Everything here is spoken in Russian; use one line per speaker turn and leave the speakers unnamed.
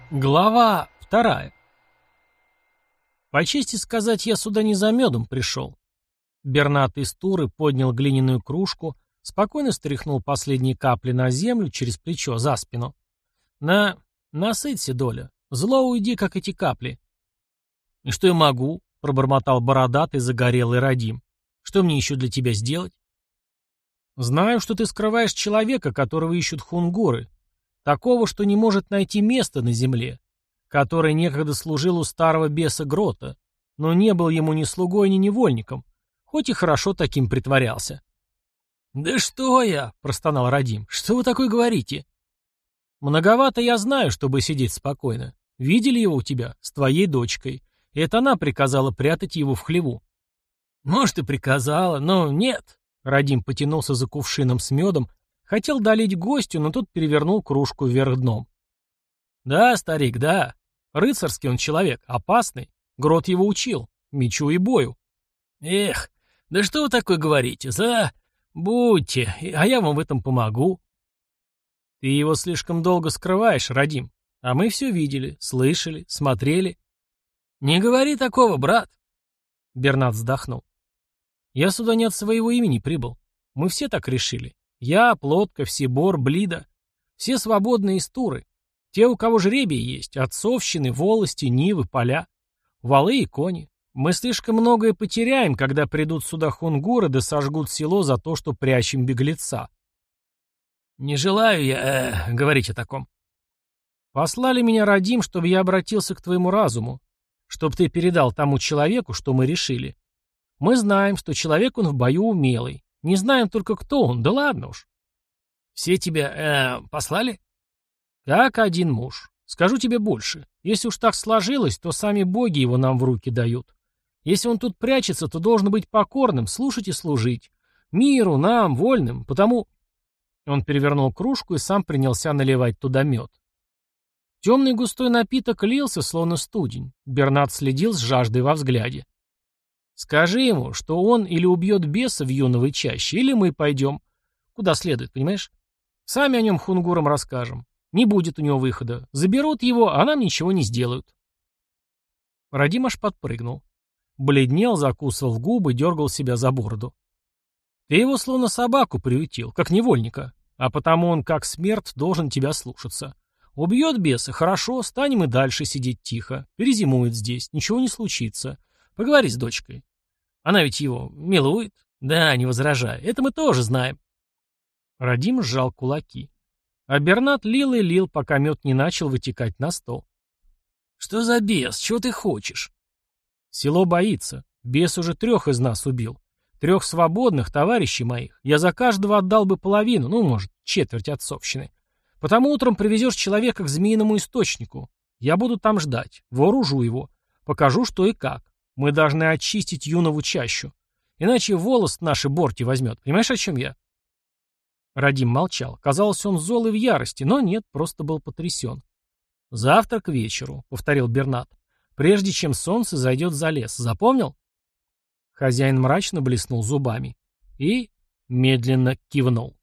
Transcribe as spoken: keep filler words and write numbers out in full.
Глава вторая. По чести сказать, я сюда не за медом пришел. Бернат из Туры поднял глиняную кружку, спокойно стряхнул последние капли на землю через плечо, за спину. На, насыться, доля. Зло уйди, как эти капли. И что я могу? Пробормотал бородатый загорелый Радим. Что мне еще для тебя сделать? Знаю, что ты скрываешь человека, которого ищут хунгуры. Такого, что не может найти место на земле, который некогда служил у старого беса Грота, но не был ему ни слугой, ни невольником, хоть и хорошо таким притворялся. «Да что я?» — простонал Радим. «Что вы такое говорите?» «Многовато я знаю, чтобы сидеть спокойно. Видели его у тебя с твоей дочкой, и это она приказала прятать его в хлеву». «Может, и приказала, но нет». Радим потянулся за кувшином с медом, хотел долить гостю, но тот перевернул кружку вверх дном. «Да, старик, да. Рыцарский он человек, опасный. Грот его учил. Мечу и бою». «Эх, да что вы такое говорите? За... Будьте, а я вам в этом помогу». «Ты его слишком долго скрываешь, Радим. А мы все видели, слышали, смотрели». «Не говори такого, брат». Бернат вздохнул. «Я сюда не от своего имени прибыл. Мы все так решили. Я, Плотка, Всебор, Блида. Все свободные из Туры. Те, у кого жребий есть, отцовщины, волости, нивы, поля. Валы и кони. Мы слишком многое потеряем, когда придут сюда хунгуры да сожгут село за то, что прячем беглеца». «Не желаю я э, говорить о таком». «Послали меня, Радим, чтобы я обратился к твоему разуму, чтобы ты передал тому человеку, что мы решили. Мы знаем, что человек он в бою умелый. Не знаем только, кто он, да ладно уж». «Все тебя, э, послали?» «Как один муж. Скажу тебе больше. Если уж так сложилось, то сами боги его нам в руки дают. Если он тут прячется, то должен быть покорным, слушать и служить. Миру, нам, вольным, потому...» Он перевернул кружку и сам принялся наливать туда мед. Темный густой напиток лился, словно студень. Бернат следил с жаждой во взгляде. «Скажи ему, что он или убьет беса в юновой чаще, или мы пойдем. Куда следует, понимаешь? Сами о нем хунгурам расскажем. Не будет у него выхода. Заберут его, а нам ничего не сделают». Радим аж подпрыгнул. Бледнел, закусывал губы, дергал себя за бороду. «Ты его словно собаку приютил, как невольника, а потому он, как смерть, должен тебя слушаться. Убьет беса, хорошо, станем и дальше сидеть тихо. Перезимует здесь, ничего не случится. Поговори с дочкой. Она ведь его милует. Да, не возражай. Это мы тоже знаем». Радим сжал кулаки. А Бернат лил и лил, пока мед не начал вытекать на стол. «Что за бес? Чего ты хочешь?» «Село боится. Бес уже трех из нас убил. Трех свободных, товарищей моих. Я за каждого отдал бы половину, ну, может, четверть отцовщины. Потому утром привезешь человека к змеиному источнику. Я буду там ждать. Вооружу его. Покажу, что и как. Мы должны очистить юнову чащу. Иначе волос наши борти возьмет. Понимаешь, о чем я?» Радим молчал. Казалось, он зол и в ярости, но нет, просто был потрясен. «Завтра к вечеру», — повторил Бернат, — «прежде чем солнце зайдет за лес. Запомнил?» Хозяин мрачно блеснул зубами и медленно кивнул.